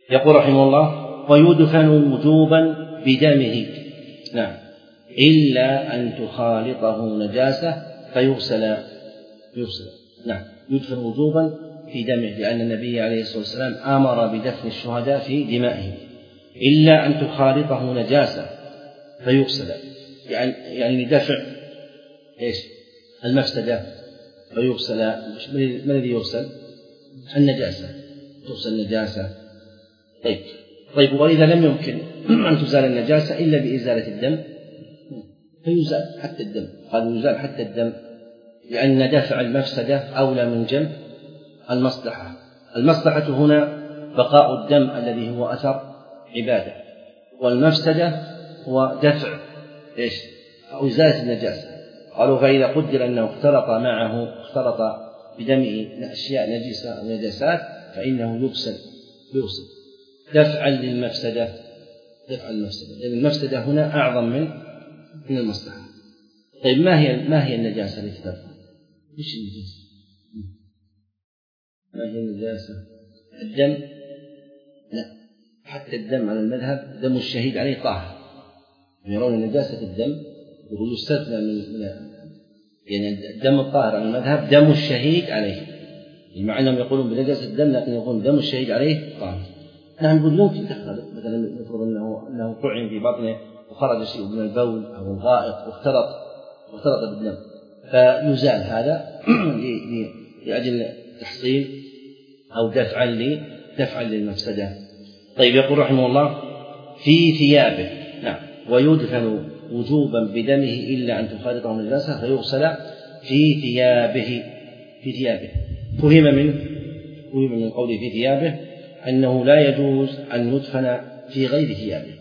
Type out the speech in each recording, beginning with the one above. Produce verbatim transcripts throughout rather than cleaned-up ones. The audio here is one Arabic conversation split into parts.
يقول رحمه الله: ويدفن وجوبا بدمه، نعم، إلا أن تخالطه نجاسة فيغسل يغسل نعم يدفن وجوبا في دمه، لأن النبي عليه الصلاة والسلام أمر بدفن الشهداء في دمائهم، إلا أن تخالطه نجاسة فيغسل، يعني يعني لدفع إيش المفسدة فيغسل. ما الذي يغسل؟ النجاسة، تغسل النجاسة. طيب طيب وإذا لم يمكن أن تزال النجاسة إلا بإزالة الدم فيزال حتى الدم، قال يزال حتى الدم، لأن دفع المفسدة أولى من جلب المصلحة. المصلحة هنا بقاء الدم الذي هو أثر عبادة، والمفسدة هو دفع إيش أو إزالة النجاسة. قالوا: فإذا قدر أنه اختلط معه اختلط بدمه أشياء نجسة أو نجاسات فإنه يغسل يغسل دفعا للمفسدة دفعا المفسدة، لأن المفسدة هنا أعظم من من المصلحة. طيب ما هي ما هي النجاسة التي تبقى؟ إيش النجاسة؟ ما هي النجاسة؟ الدم؟ لا، حتى الدم على المذهب دم الشهيد عليه طاهر، يرون نجاسة الدم يقول يستثنى من يعني الدم الطاهر على المذهب دم الشهيد عليه، مع أنهم يقولون بنجاسة الدم لكن يقولون دم الشهيد عليه طاهر. نحن نقول يمكن تختلط، مثلا نفرض أنه أنه طعن في بطنه وخرج شيء من البول أو الغائط واختلط واختلط بالدم فيزال هذا لأجل تحصيل أو دفعا لدفعا للمفسدة. طيب يقول رحمه الله: في ثيابه، نعم، ويدفن وجوبا بدمه إلا أن تخالطه النجاسة فيغسل في ثيابه في ثيابه فهم من فهم من قوله في ثيابه أنه لا يجوز أن يدفن في غير ثيابه،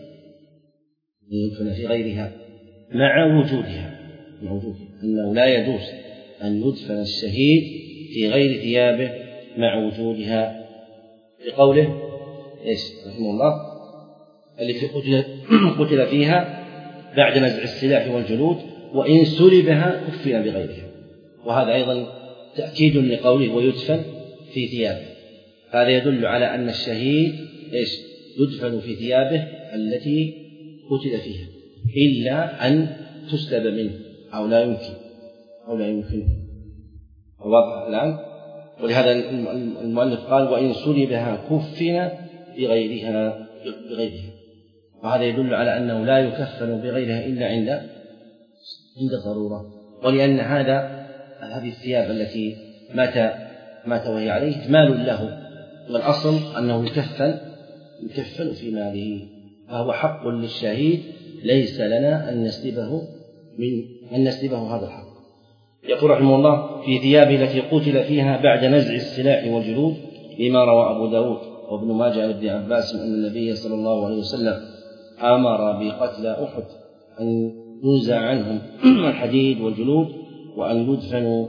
يدفن في غيرها مع وجودها مع وجودها أنه لا يجوز أن يدفن الشهيد في غير ثيابه مع وجودها، بقوله إيش رحمه الله: التي قتل, قتل فيها بعد نزع السلاح والجلود وإن سلبها كفن بغيرها. وهذا أيضا تأكيد لقوله ويدفن في ثيابه، هذا يدل على أن الشهيد إيش يدفن في ثيابه التي قتل فيها إلا أن تسلب منه أو لا يمكن أو لا يمكن واضح الآن. ولهذا المؤلف قال وإن سلبها كفن بغيرها بغيرها وهذا يدل على أنه لا يكفن بغيرها إلا عند عند الضرورة. ولأن هذا هذه الثياب التي مات مات وهي عليه مال له، والأصل أنه يكفن يكفن في ماله، فهو حق للشهيد ليس لنا أن نسلبه من أن نسلبه هذا الحق. يقول رحمه الله: في ثيابه التي قتل فيها بعد نزع السلاح والجلود، لما روى أبو داود وابن ماجه عن ابن عباس أن النبي صلى الله عليه وسلم أمر بقتل أحد أن ينزع عنهم الحديد والجلود وأن يدفنوا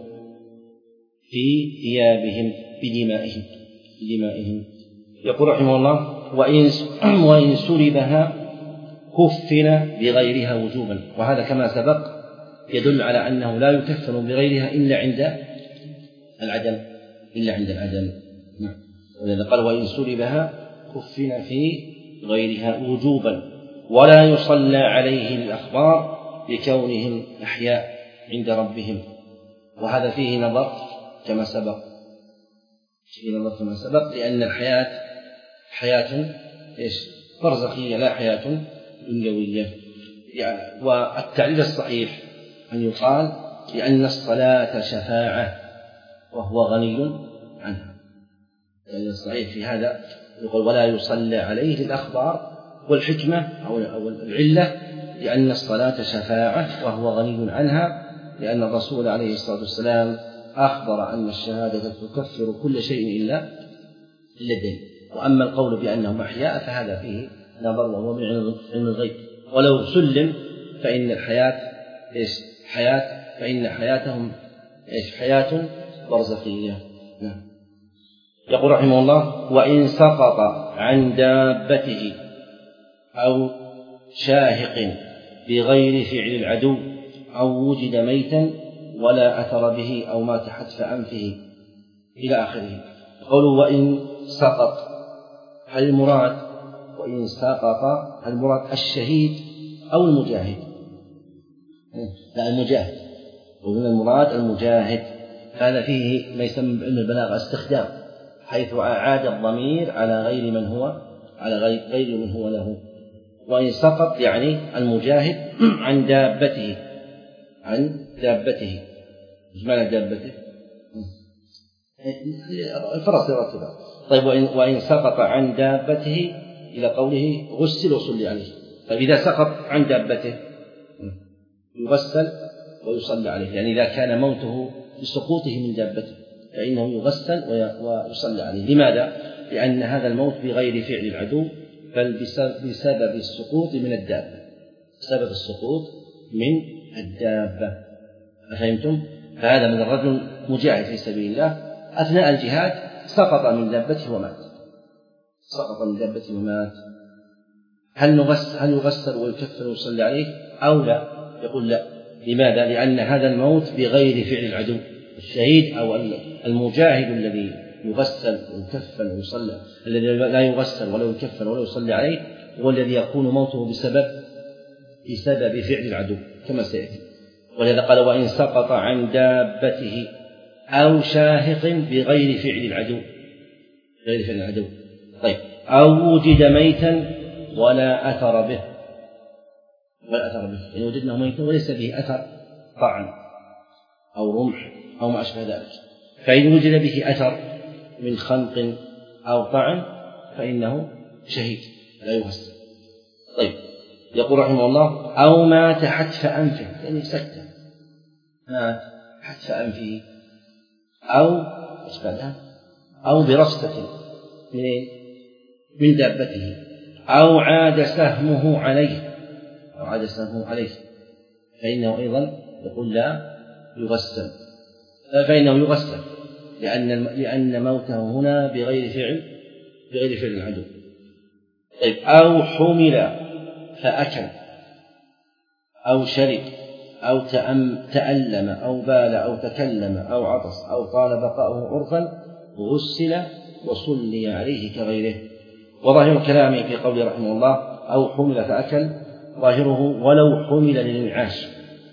في ثيابهم بدمائهم بدمائهم. يقول رحمه الله: وإن وإن سلبها كفن بغيرها وجوبا، وهذا كما سبق يدل على أنه لا يكفن بغيرها إلا عند العدم إلا عند العدم نعم. ولذا قال وإن سلبها كفن في غيرها وجوبا ولا يصلى عليه الأخبار لكونهم أحياء عند ربهم. وهذا فيه نظر كما سبق فيه نظر كما سبق لأن الحياة حياة إيش برزخية لا حياة دنيوية يعني. والتعليل الصحيح أن يقال لأن الصلاة شفاعة وهو غني عنها، يعني الصحيح في هذا يقول ولا يصلى عليه الأخبار، والحكمة أو العلة لأن الصلاة شفاعة وهو غني عنها، لأن الرسول عليه الصلاة والسلام أخبر أن الشهادة تكفر كل شيء إلا إلا الدين. وأما القول بأنهم أحياء فهذا فيه نظر وهو من علم الغيب، ولو سلم فإن الحياة إيش حياة فإن حياتهم إيش حياة برزخية نعم. يقول رحمه الله: وإن سقط عن دابته أو شاهق بغير فعل العدو أو وجد ميتا ولا أثر به أو مات حتف أنفه إلى آخره. قولوا وإن سقط هل المراد وإن سقط المراد الشهيد أو المجاهد؟ لا، المجاهد. ومن المراد المجاهد. هذا فيه ما يسمى بعلم البلاغة استخدام، حيث أعاد الضمير على غير من هو على غير من هو له. وإن سقط يعني المجاهد عن دابته عن دابته. إيش معنى دابته؟ الفرس الراكبة. طيب، وإن, وإن سقط عن دابته إلى قوله غسل وصلي عليه. طيب، إذا سقط عن دابته يغسل ويصلى عليه، يعني إذا كان موته بسقوطه من دابته فإنه يغسل ويصلى عليه. لماذا؟ لأن هذا الموت بغير فعل العدو، بل بسبب السقوط من الدابة، بسبب السقوط من الدابة. أفهمتم؟ فهذا من الرجل مجاهد في سبيل الله أثناء الجهاد سقط من دابته ومات، سقط من دابته ومات. هل نغسل هل يغسل ويكفن ويصلي عليه أو لا؟ يقول لا. لماذا؟ لأن هذا الموت بغير فعل العدو. الشهيد أو المجاهد الذي يغسل ويكفن ويصلى، الذي لا يغسل ولا يكفن ولا يصلي عليه، هو الذي يكون موته بسبب بسبب فعل العدو كما سيأتي. ولذا قال وإن سقط عن دابته أو شاهق بغير فعل العدو، غير فعل العدو. طيب، أو وجد ميتا ولا أثر به، ولا أثر به، يعني وجدناه ميتا وليس به أثر طعن أو رمح أو ما أشبه ذلك. فإن وجد به أثر من خنق أو طعن فإنه شهيد لا يغسل. طيب، يقول رحمه الله أو مات حتف أنفه، يعني سكتة، مات حتف أنفه، أو أشبه أو برصة من من دابته، أو عاد سهمه عليه أو عاد سهمه عليه فإنه أيضا يقول لا يغسل، فإنه يغسل لأن لأن موته هنا بغير فعل بغير فعل العدو. طيب، أو حمل فأكل أو شرب أو تألم أو بال أو تكلم أو عطس أو طال بقاؤه عرفا غسل وصلي عليه كغيره. وظاهر كلامه في قوله رحمه الله أو حمل فأكل، ظاهره ولو حمل للإنعاش،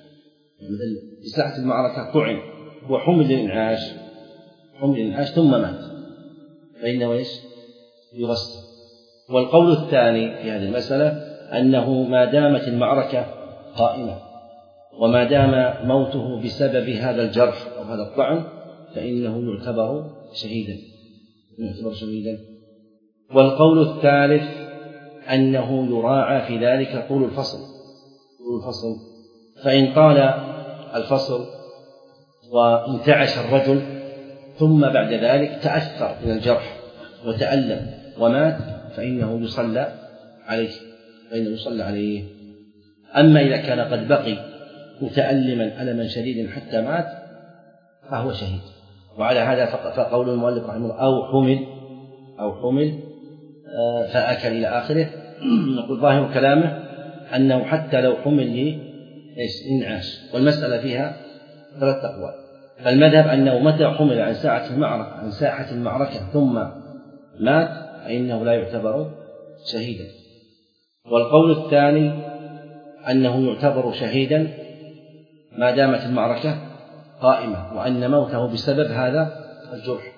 مثل في ساحة المعركة طعن وحمل للإنعاش، حمل للإنعاش ثم مات فإنه إيش؟ يغسل. والقول الثاني في هذه المسألة أنه ما دامت المعركة قائمة وما دام موته بسبب هذا الجرح أو هذا الطعن فإنه يعتبر شهيدا يعتبر شهيدا. والقول الثالث أنه يراعى في ذلك طول الفصل طول الفصل فإن طال الفصل وانتعش الرجل ثم بعد ذلك تأثر من الجرح وتألم ومات فإنه يصلى عليه فإنه يصلى عليه. أما إذا كان قد بقي متألما ألما شديدا حتى مات فهو شهيد. وعلى هذا فقول المؤلف رحمه الله أو حمل أو حمل فأكل إلى آخره. نقول ظاهر كلامه أنه حتى لو حمل لإنعاش، والمسألة فيها ثلاث أقوال. فالمذهب أنه متى حمل عن ساحة المعركة عن ساحة المعركة ثم مات فإنه لا يعتبر شهيدا. والقول الثاني أنه يعتبر شهيدا ما دامت المعركة قائمة وأن موته بسبب هذا الجرح.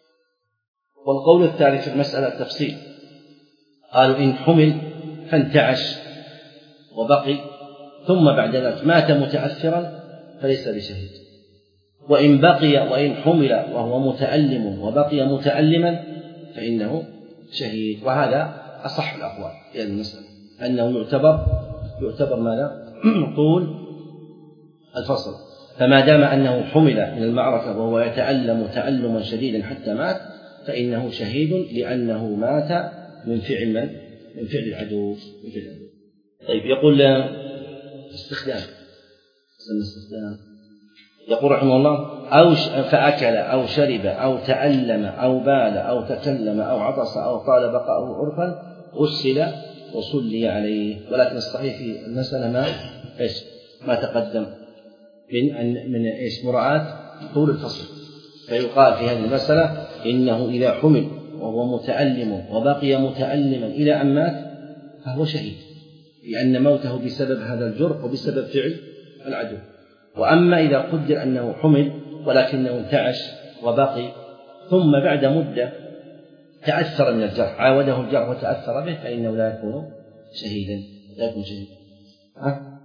والقول الثالث في المسألة التفصيل، قالوا إن حمل فانتعش وبقي ثم بعد ذلك مات متأثرا فليس بشهيد، وإن بقي وإن حمل وهو متألم وبقي متألما فإنه شهيد. وهذا أصح الأقوال في هذه المسألة أنه يعتبر يعتبر ماذا؟ طول الفصل. فما دام أنه حمل من المعركة وهو يتألم تألما شديدا حتى مات فإنه شهيد لأنه مات من فعل من؟ من فعل العدو. من فعل العدو. طيب، يقول استخدام استخدام يقول رحمه الله أو فأكل أو شرب أو تألم أو بال أو تكلم أو عطس أو طال بقاؤه عرفا غسل وصلي عليه. ولكن الصحيح في المسألة ما إيش ما تقدم من أن من إيش مراعاة طول الفصل. فيقال في هذه المسألة إنه إذا حمل وهو متألم وبقي متألما إلى أن مات فهو شهيد، لأن موته بسبب هذا الجرح وبسبب فعل العدو. وأما إذا قدر أنه حمل ولكنه انتعش وبقي ثم بعد مدة تأثر من الجرح، عاوده الجرح وتأثر به، فإنه لا يكون شهيدا، لا يكون شهيدا. ها؟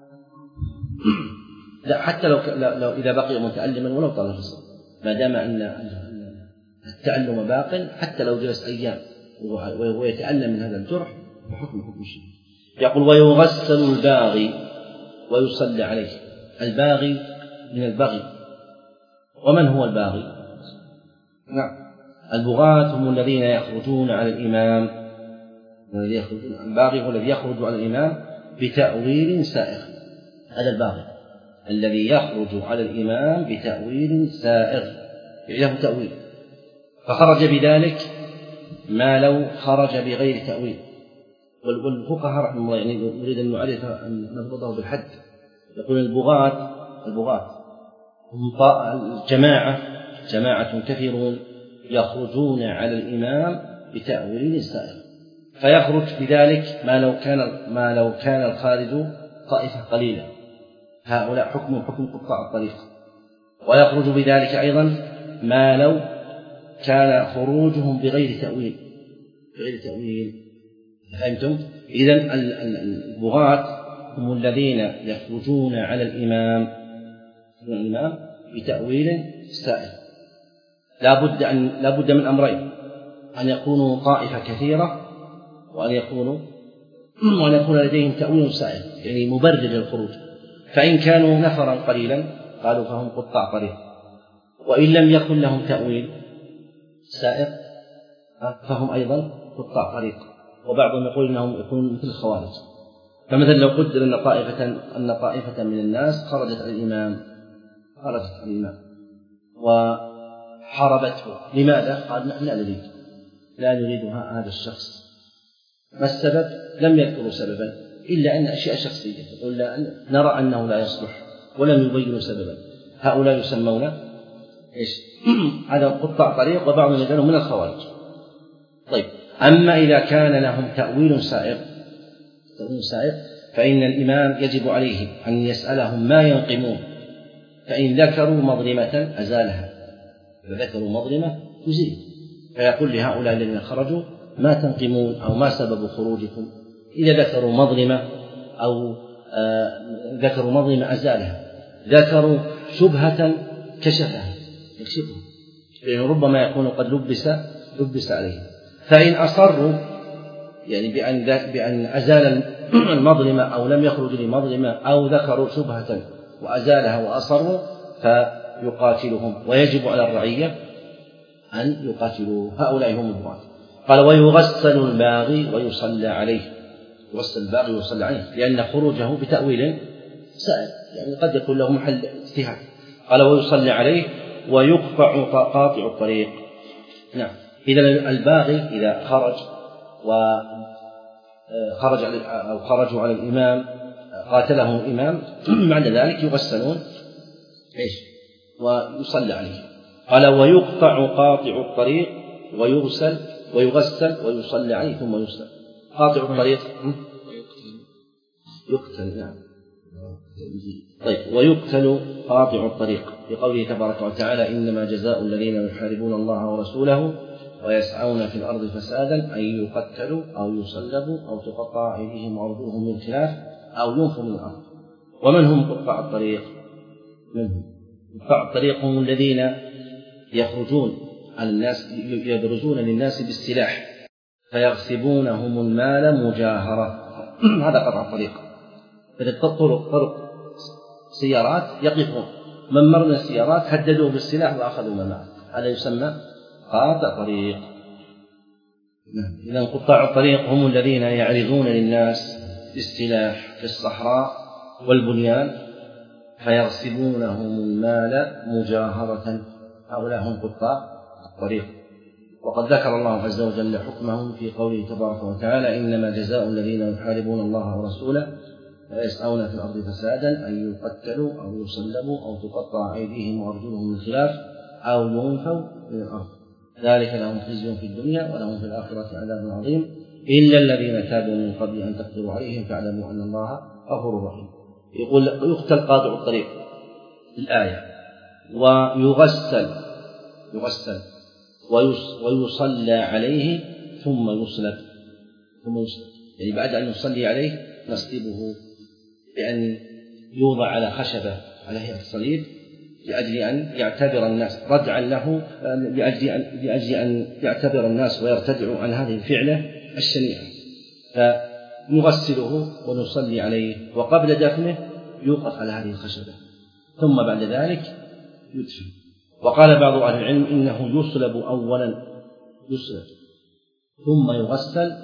لا، حتى لو, لو إذا بقي متألما ولو طال في الصبر، ما دام أن التألم باق حتى لو جلس أيام وهو يتألم من هذا الجرح فحكم حكم الشهيد. يقول ويغسل الباغي ويصلى عليه. الباغي من البغي. ومن هو الباغي؟ نعم، البغاة هم الذين يخرجون على الإمام. الذي يخرجون الباغي هو الذي يخرج على الإمام بتأويل سائغ. هذا الباغي الذي يخرج على الإمام بتأويل سائغ، له تأويل، فخرج بذلك ما لو خرج بغير تأويل. والفقهاء رحمه الله يعني نريد أن نعرف أن نضبطه بالحد. يقول البغاة البغاة هم الجماعة جماعة كثيرون يخرجون على الإمام بتأويل سائغ، فيخرج بذلك ما لو كان ما لو كان الخارج طائفة قليلة، هؤلاء حكم حكم قطاع الطريق. ويخرج بذلك أيضا ما لو كان خروجهم بغير تأويل بغير تأويل فهمتم؟ إذن البغاة هم الذين يخرجون على الإمام الإمام بتأويل سائغ. لا بد أن لا بد من أمرين: أن يكونوا طائفة كثيرة، وأن يكونوا وأن يكون لديهم تأويل سائغ، يعني مبرر للخروج. فإن كانوا نفرا قليلا قالوا فهم قطاع طريق، وإن لم يكن لهم تأويل سائغ فهم أيضا قطاع طريق. وبعضهم يقول إنهم يكونون مثل الخوارج. فمثلا لو قدر أن طائفة أن طائفة من الناس خرجت على الإمام خرجت على الإمام وحاربته، لماذا؟ قال نحن لا نريد لا نريد هذا الشخص. ما السبب؟ لم يذكروا سببا إلا أن أشياء شخصية، يقول نرى أنه لا يصلح ولم يبينوا سببا. هؤلاء يسمون إيش؟ هذا قطاع طريق، وبعضهم يقولون من الخوارج. طيب، أما إذا كان لهم تأويل سائغ تأويل سائغ فإن الإمام يجب عليه أن يسألهم ما ينقمون، فإن ذكروا مظلمة أزالها، إذا ذكروا مظلمة يزيل، فيقول لهؤلاء الذين خرجوا ما تنقمون أو ما سبب خروجكم. إذا ذكروا مظلمة أو آه ذكروا مظلمة أزالها، ذكروا شبهة كشفها يكشفها، لأنه ربما يكون قد لبس لبس عليه. فإن أصروا يعني بأن بأن أزال المظلمة أو لم يخرج لمظلمة أو ذكروا شبهة وأزالها وأصروا فيقاتلهم، ويجب على الرعية أن يقاتلوا. هؤلاء هم البغاة. قال ويغسل الباغي ويصلى عليه. يغسل الباغي ويصلى عليه لأن خروجه بتأويل سائل، يعني قد يكون له محل اجتهاد. قال ويصلى عليه ويقطع قاطع الطريق. نعم، إذا الباغي إذا خرج وخرج أو خرجوا على الإمام قاتلهم الإمام بعد ذلك يغسلون إيش ويصلى عليه. قال ويقطع قاطع الطريق ويغسل ويغسل ويصلى عليه ثم يغسل. قاطع الطريق يقتل. نعم، طيب، ويقتل قاطع الطريق بقوله تبارك وتعالى إنما جزاء الذين يحاربون الله ورسوله ويسعون في الأرض فسادا أن يقتلوا أو يصلبوا أو تقطع أيديهم وأرجلهم من خلاف أو ينفوا من الأرض. ومن هم قطاع الطريق؟ من هم قطاع الطريق؟ هم الذين يخرجون على الناس يبرزون للناس بالسلاح فيغصبونهم المال مجاهرة. هذا قطاع الطريق. فالطرق طرق سيارات يقفون، من مر من السيارات هددوه بالسلاح وأخذوا ما معه، هذا يسمى قاطع طريق. إذن قطاع الطريق هم الذين يعرضون للناس بالسلاح في الصحراء والبنيان فيغصبونهم المال مجاهرة. هؤلاء هم قطاع الطريق. وقد ذكر الله عز وجل حكمهم في قوله تبارك وتعالى إنما جزاء الذين يحاربون الله ورسوله ويسعون في الأرض فسادا أن يقتلوا أو يصلبوا أو تقطع أيديهم وأرجلهم من خلاف أو ينفوا من الأرض. ذلك لهم خزي في الدنيا ولهم في الآخرة عذاب عظيم إلا الذين تابوا من قبل أن تقدروا عليهم فاعلموا أن الله غفور رحيم. يقول يقتل قاطع الطريق الآية ويغسل يغسل ويصلى عليه ثم يصلب ثم يصلب يعني بعد أن يصلي عليه نصلبه بأن يوضع على خشبة على هيئة الصليب لأجل أن يعتبر الناس ردعا له لأجل أن, لأجل أن يعتبر الناس ويرتدعوا عن هذه الفعلة الشنيعة. فنغسله ونصلي عليه وقبل دفنه يوقف على هذه الخشبة ثم بعد ذلك يدفن. وقال بعض أهل العلم إنه يصلب أولا يصلب ثم يغسل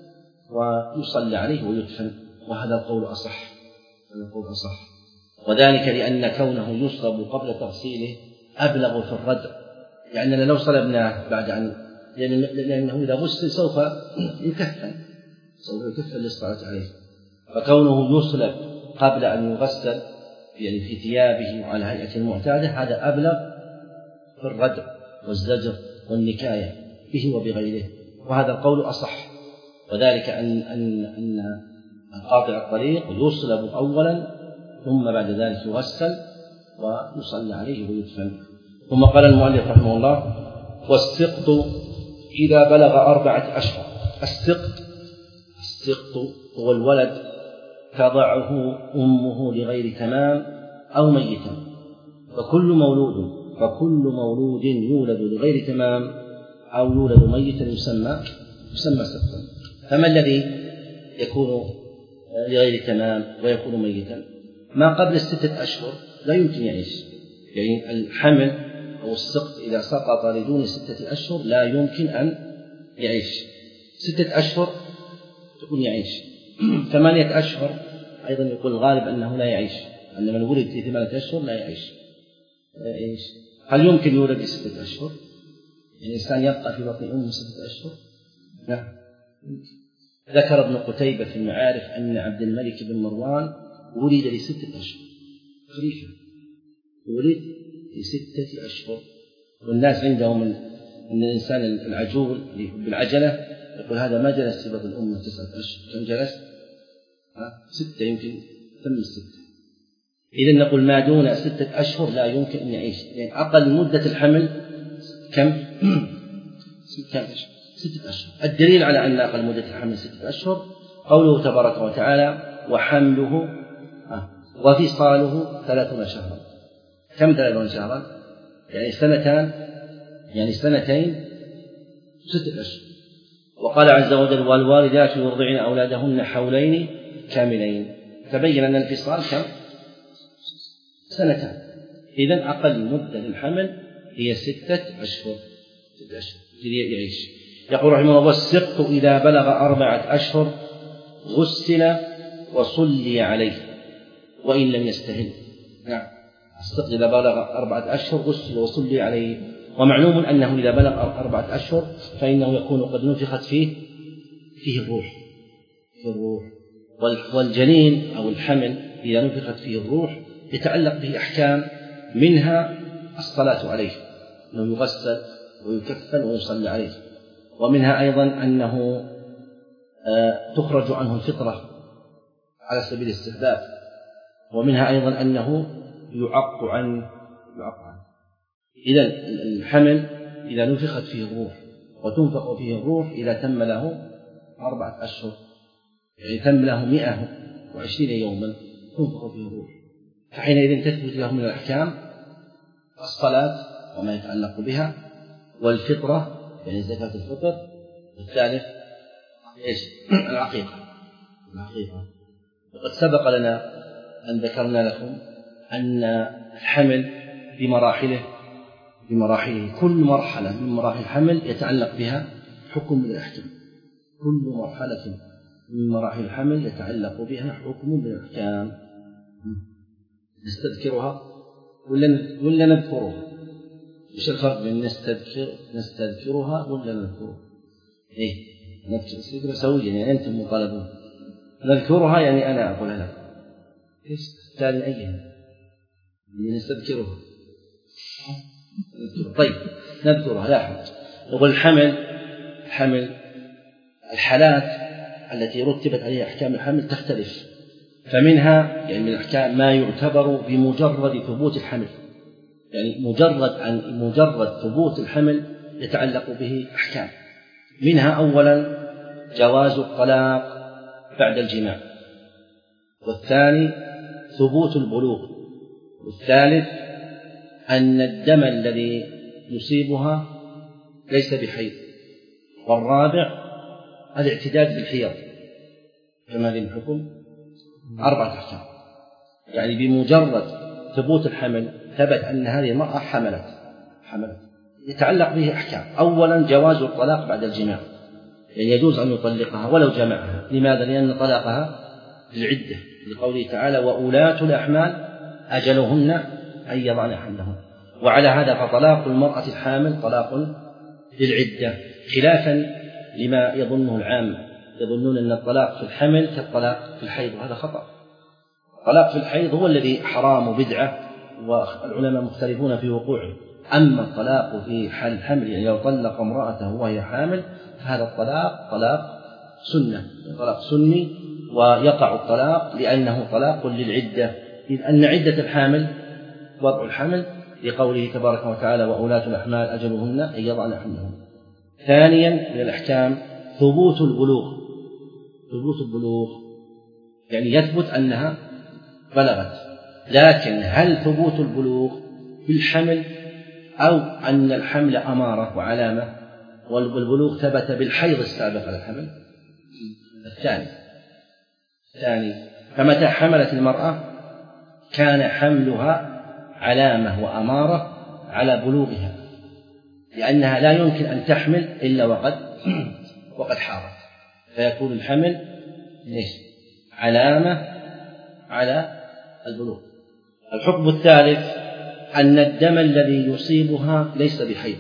ويصلى عليه ويدفن، وهذا القول أصح هذا القول أصح وذلك لأن كونه يصلب قبل تغسيله أبلغ في الردع، لأننا لو صلبناه بعد أن لأنه إذا غسل سوف يكفن سوف يكفن للصلاة عليه، فكونه يصلب قبل أن يغسل يعني في ثيابه وعلى هيئة المعتادة هذا أبلغ في الردع والزجر والنكاية به وبغيره، وهذا القول أصح. وذلك أن أن أن قاطع الطريق يصلب أولا ثم بعد ذلك يغسل ويصلى عليه ويدفن. ثم قال المؤلف رحمه الله: والسقط إذا بلغ أربعة أشهر. السقط السقط هو الولد تضعه أمه لغير تمام أو ميتا، فكل مولود فكل مولود يولد لغير تمام أو يولد ميتا يسمى يسمى سقطا. فما الذي يكون لغير تمام ويكون ميتا؟ ما قبل الستة أشهر لا يمكن يعيش، يعني الحمل أو السقط إذا سقط لدون ستة أشهر لا يمكن أن يعيش. ستة أشهر تكون يعيش. ثمانية أشهر أيضا يقول الغالب أنه لا يعيش، أن من ولد في ثمانية أشهر لا يعيش. لا يعيش. هل يمكن يولد في ستة أشهر؟ يعني الإنسان يبقى في بطن أمه ستة أشهر؟ نعم. ذكر ابن قتيبة في المعارف أن عبد الملك بن مروان ولد لستة أشهر خليفة، ولد لستة أشهر. والناس عندهم أن الإنسان العجول بالعجلة يقول هذا ما جلس في بطن الأمة تسعة أشهر، كم جلس؟ ها؟ ستة، يمكن تم الستة. إذن نقول ما دون ستة أشهر لا يمكن أن يعيش، يعني أقل مدة الحمل كم؟ كم؟ ستة أشهر. الدليل على أن أقل مدة الحمل ستة أشهر قوله تبارك وتعالى: وحمله وفصاله ثلاثون شهرا. كم ثلاثون شهرا؟ يعني سنتان، يعني سنتين ستة أشهر. وقال عز وجل: والوالدات يرضعن أولادهن حولين كاملين. تبين أن الفصال كم؟ سنتان. إذن أقل مدة للحمل هي ستة أشهر. ستة أشهر يعيش. يقول رحمه الله: والسقط إذا بلغ أربعة أشهر غسل وصلي عليه وإن لم يستهل. نعم، السقط إذا بلغ أربعة أشهر غسل وصلي عليه. ومعلوم أنه إذا بلغ أربعة أشهر فإنه يكون قد نفخت فيه فيه الروح فيه الروح والجنين أو الحمل إذا نفخت فيه الروح يتعلق به أحكام، منها الصلاة عليه، أنه يغسل ويكفن ويصلى عليه، ومنها أيضا أنه تخرج عنه الفطرة على سبيل الاستحباب، ومنها أيضا أنه يعق عنه يعق عنه. إذن الحمل إذا نفخت فيه الروح وتنفخ فيه الروح إذا تم له أربعة أشهر، يعني تم له مئة وعشرين يوما تنفخ فيه الروح، فحينئذ تثبت له من الأحكام الصلاة وما يتعلق بها، والفطرة يعني زكاة الفطر، والثالث إيش؟ العقيقة العقيقة. وقد سبق لنا أن ذكرنا لكم أن الحمل بمراحله بمراحله كل مرحلة من مراحل الحمل يتعلق بها حكم من الأحكام. كل مرحلة من مراحل الحمل يتعلق بها حكم من الأحكام. نستذكرها ولا ولا نذكرها؟ إيش الفرق بين نستذكر نستذكرها ولا نذكرها؟ إيه، نذكر سويا، يعني أنتم مطالبون. نذكرها يعني أنا أقولها لكم. إيش الثاني أيها؟ يعني نستذكرها. طيب نذكرها لا حرج. والحمل الحمل الحالات التي رتبت عليها أحكام الحمل تختلف، فمنها يعني من الأحكام ما يعتبر بمجرد ثبوت الحمل، يعني مجرد عن مجرد ثبوت الحمل يتعلق به أحكام. منها أولا جواز الطلاق بعد الجماع، والثاني ثبوت البلوغ، والثالث أن الدم الذي يصيبها ليس بحيض، والرابع الاعتداد بالحيض. فما ذي الحكم أربعة أحكام، يعني بمجرد ثبوت الحمل ثبت أن هذه المرأة حملت حملت يتعلق به أحكام. أولا جواز الطلاق بعد الجماع، يعني يجوز أن يطلقها ولو جمعها. لماذا؟ لأن طلاقها للعدة، لقوله تعالى وأولاة الأحمال أجلهن أن يضعن حملهن. وعلى هذا فطلاق المرأة الحامل طلاق للعدة، خلافا لما يظنه العامة، يظنون أن الطلاق في الحمل كالطلاق في الحيض، وهذا خطأ. الطلاق في الحيض هو الذي حرام وبدعة والعلماء مختلفون في وقوعه. أما الطلاق في حال الحمل، يعني لو طلق امرأته وهي حامل فهذا الطلاق طلاق سنة، طلاق سني، ويقع الطلاق لأنه طلاق للعدة، إذ أن عدة الحامل وضع الحمل، لقوله تبارك وتعالى وأولاة الأحمال أجلهن أن يضعن حملهن. ثانيا من الأحكام ثبوت البلوغ. ثبوت البلوغ يعني يثبت أنها بلغت، لكن هل ثبوت البلوغ بالحمل أو أن الحمل أمارة وعلامة والبلوغ ثبت بالحيض السابق على الحمل؟ الثاني الثاني فمتى حملت المرأة كان حملها علامة وأمارة على بلوغها، لأنها لا يمكن أن تحمل إلا وقد وقد حارت، فيكون الحمل ليش علامة على البلوغ. الحكم الثالث أن الدم الذي يصيبها ليس بحيض.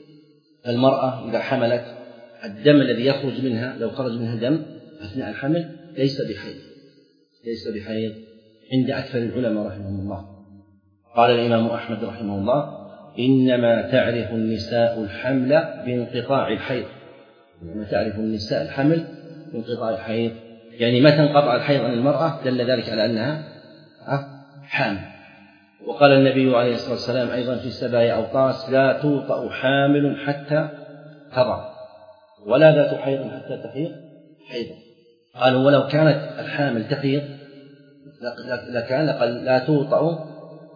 المرأة إذا حملت الدم الذي يخرج منها لو خرج منها دم أثناء الحمل ليس بحيض، ليس بحيض عند أكثر العلماء رحمهم الله. قال الإمام أحمد رحمه الله إنما تعرف النساء الحمل بانقطاع الحيض. إنما تعرف النساء الحمل بانقطاع الحيض، يعني متى انقطع الحيض عن المرأة دل ذلك على أنها حامل. وقال النبي عليه الصلاة والسلام أيضا في سبايا أوطاس لا توطأ حامل حتى تضع ولا ذات حيض حتى تحيض حيضا. قالوا ولو كانت الحامل تحيض لكان لقال لا توطأ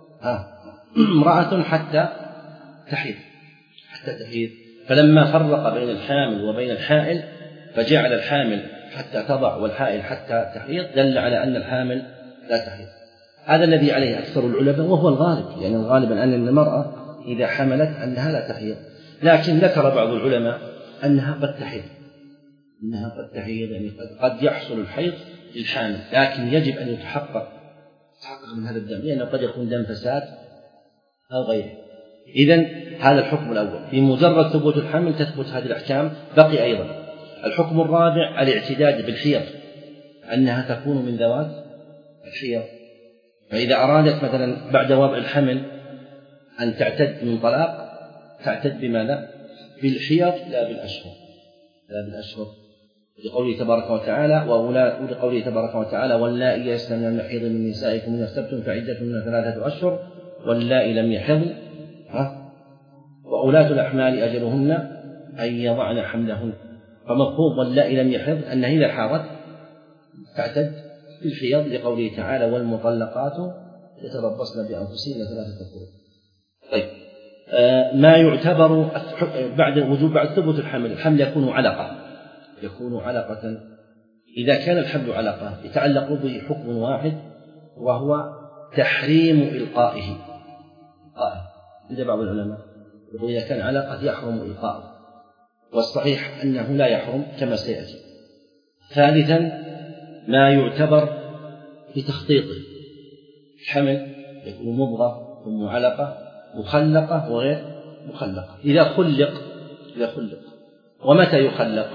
امرأة حتى تحيض حتى تحيض. فلما فرق بين الحامل وبين الحائل فجعل الحامل حتى تضع والحائل حتى تحيض دل على أن الحامل لا تحيض. هذا الذي عليه أكثر العلماء وهو الغالب، يعني الغالب أن المرأة إذا حملت أنها لا تحيض، لكن ذكر بعض العلماء أنها قد تحيض، أنها قد تحيض يعني قد يحصل الحيض للحامل، لكن يجب أن يتحقق يتحقق من هذا الدم، لأنه قد يكون دم فساد أو غيره. إذن هذا الحكم الأول، بمجرد ثبوت الحمل تثبت هذه الأحكام. بقي أيضا الحكم الرابع الاعتداد بالحيض، أنها تكون من ذوات الحيض. فإذا أرادت مثلا بعد وضع الحمل أن تعتد من طلاق تعتد بماذا؟ بالحيض لا بالأشهر، لا بالأشهر، لقوله تبارك وتعالى ولقوله تبارك وتعالى واللائي يئسن من المحيض من نسائكم إن ارتبتم فعدتهن ثلاثة أشهر واللائي لم يحضن وأولاة الأحمال أجلهن أن يضعن حملهن. فمفهوم واللائي لم يحضن أنها إذا حاضت تعتد بالحيض، لقوله تعالى والمطلقات يتربصن بأنفسهن ثلاثة قروء. طيب آه ما يعتبر بعد وجوب بعد ثبوت الحمل، الحمل يكون علقة، يكون علقة. إذا كان الحمل علقة يتعلق به حكم واحد وهو تحريم إلقائه. عند بعض العلماء يقول إذا كان علقة يحرم إلقاؤه، والصحيح أنه لا يحرم كما سيأتي. ثالثا ما يعتبر بتخطيطه، الحمل يكون مضغة ثم علقة مخلقة وغير مخلقة. إذا خلق إذا خلق ومتى يخلق؟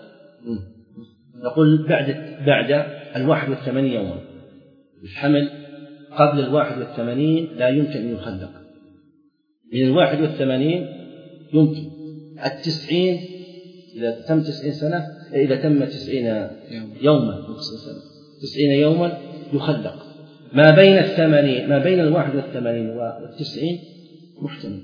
نقول بعد بعد الواحد والثمانين يوما. الحمل قبل الواحد والثمانين لا يمكن أن يخلق، من الواحد والثمانين يمكن، التسعين إذا تم تسعين سنة، إذا تم تسعين يوما تسعين يوما يخلق. ما بين الثمانين ما بين الواحد والثمانين والتسعين محتمل.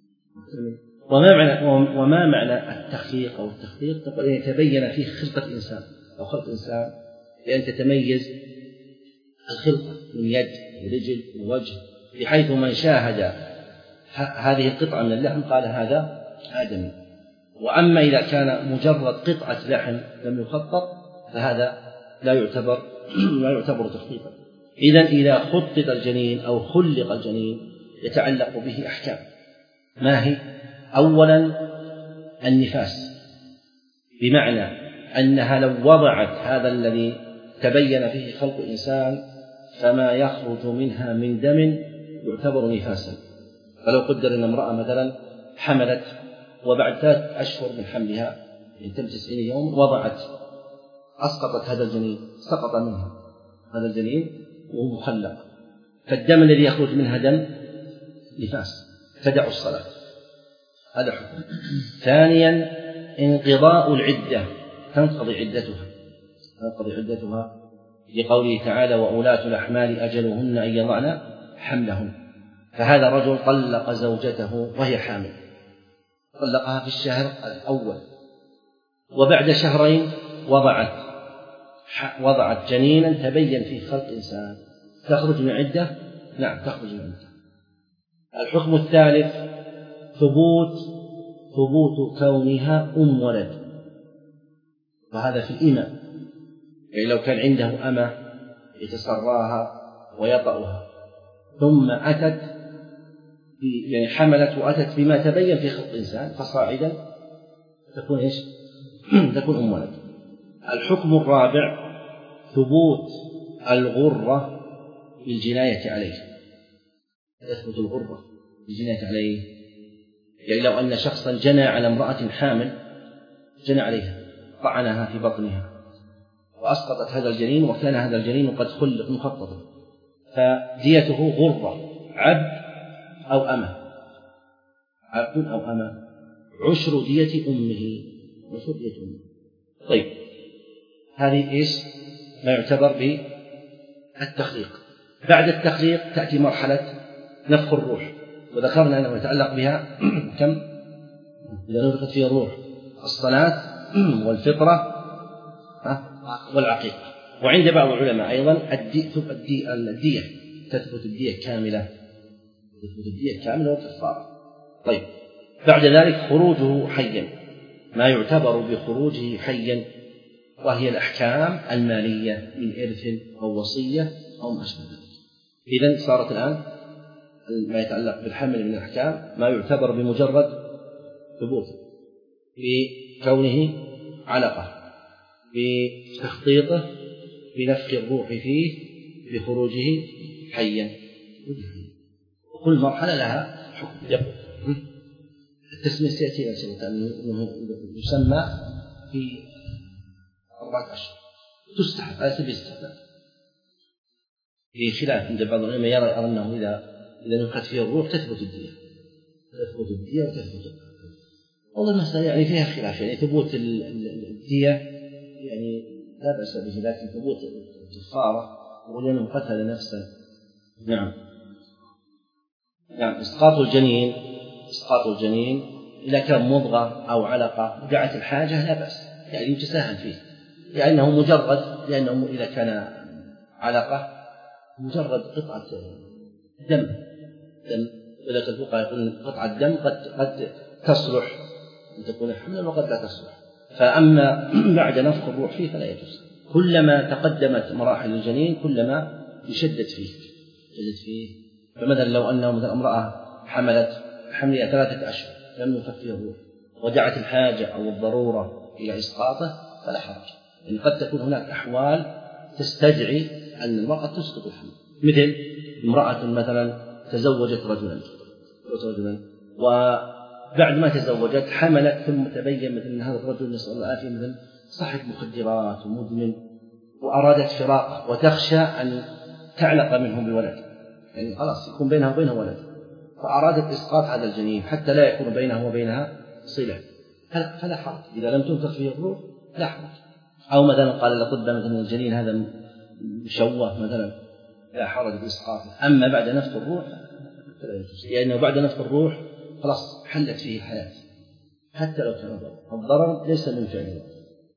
وما معنى وما معنى التخليق أو التخليق؟ تقول أن يتبين فيه خلقة الإنسان أو خلق إنسان، لأن تتميز الخلقة من يد ورجل ووجه، بحيث من شاهد هذه القطعة من اللحم قال هذا آدمي. وأما إذا كان مجرد قطعة لحم لم يخطط فهذا لا يعتبر لا يعتبر تخطيطا. إذن إذا خطط الجنين أو خلق الجنين يتعلق به أحكام. ما هي؟ أولا النفاس، بمعنى أنها لو وضعت هذا الذي تبين فيه خلق إنسان فما يخرج منها من دم يعتبر نفاسا. فلو قدر أن امرأة مثلا حملت وبعد ثلاث أشهر من حملها من تم تسعين يوم وضعت أسقطت هذا الجنين، سقط منها هذا الجنين وهو مخلق، فالدم الذي يخرج منها دم نفاس، تدع الصلاة. هذا حكم. ثانيا انقضاء العدة، تنقضي عدتها تنقضي عدتها لقوله تعالى وأولاة الأحمال أجلهن أن يضعن حملهن. فهذا رجل طلق زوجته وهي حامل، طلقها في الشهر الأول، وبعد شهرين وضعت وضعت جنينا تبين فيه خلق إنسان، تخرج من عدة؟ نعم تخرج من عدة. الحكم الثالث ثبوت ثبوت كونها أم ولد، وهذا في الإماء. يعني لو كان عنده أمة يتسراها ويطأها ثم أتت يعني حملت وأتت بما تبين في خلق إنسان فصاعدا تكون إيش؟ تكون أم ولد. الحكم الرابع ثبوت الغرة بالجناية عليه، تثبت الغرة بالجناية عليه. يعني لو أن شخصا جنى على امرأة حامل، جنى عليها طعنها في بطنها وأسقطت هذا الجنين، وكان هذا الجنين قد خلق مخططا، فديته غرة، عبد أو أمة، عبد أو أمة، عشر دية أمه، عشر دية أمه. طيب هذه إيش؟ ما يعتبر بالتخليق. بعد التخليق تأتي مرحلة نفخ الروح، وذكرنا أنه يتعلق بها كم؟ إذا نفخت فيها الروح الصلاة والفطرة والعقيقة. وعند بعض العلماء أيضا الدية، تثبت الدية كاملة، تثبت الدية كاملة والكفارة. طيب بعد ذلك خروجه حيا، ما يعتبر بخروجه حيا، وهي الأحكام المالية من إرث أو وصية أو ما أشبه ذلك. إذن صارت الآن ما يتعلق بالحمل من الأحكام ما يعتبر بمجرد ثبوته، بكونه علقة، بتخطيطه، بنفخ الروح فيه، بخروجه حيا. وكل مرحلة لها حكم. يقول التسمية سيأتي أنه يسمى في أربعة أشهر، تستحب على سبيل الاستحباب، في خلاف عند بعض العلماء يرى أنه إذا إذا نفخت فيه الروح تثبت الدية، تثبت الدية وتثبت الدية. والله المسألة يعني فيها خلاف، يعني ثبوت الدية يعني لا بأس به، لكن ثبوت الكفارة ولأنه قتل نفسا. نعم نعم إسقاط الجنين إسقاط الجنين إذا كان مضغة أو علقة دعت الحاجة لا بأس، يعني يتساهل فيه، لأنه مجرد لأنه إذا كان علقة مجرد قطعة دم دم ولكن الفقهاء يقولون قطعة دم قد قد تصلح أن تكون حملا وقد لا تصلح. فأما بعد نفخ الروح فيه فلا يجوز. كلما تقدمت مراحل الجنين كلما يشدد فيه يشدد فيه. فمثلا لو أنه مثلا امرأة حملت حملها ثلاثة أشهر لم ينفخ فيه الروح ودعت الحاجة أو الضرورة إلى إسقاطه فلا حرج. يعني قد تكون هناك أحوال تستدعي أن المرأة تسقط الحمل، مثل امرأة مثلا تزوجت رجلا رجلا وبعد ما تزوجت حملت ثم تبين مثل أن هذا الرجل نسأل الله العافية مثلا صاحب مخدرات ومدمن وأرادت فراقه وتخشى أن تعلق منه بولد، يعني خلاص يكون بينها وبينه ولد، فأرادت إسقاط هذا الجنين حتى لا يكون بينه وبينها صلة، فلا حرج إذا لم تنفخ فيه الروح لا حرج. أو مثلا قال لابد مثلا الجنين هذا مشوه مثلا لا حرج بإسقاطه. أما بعد نفخ الروح فلا يجوز، لأنه يعني بعد نفخ الروح خلاص حلت فيه الحياة حتى لو كان ضرر، الضرر ليس من فعل الله.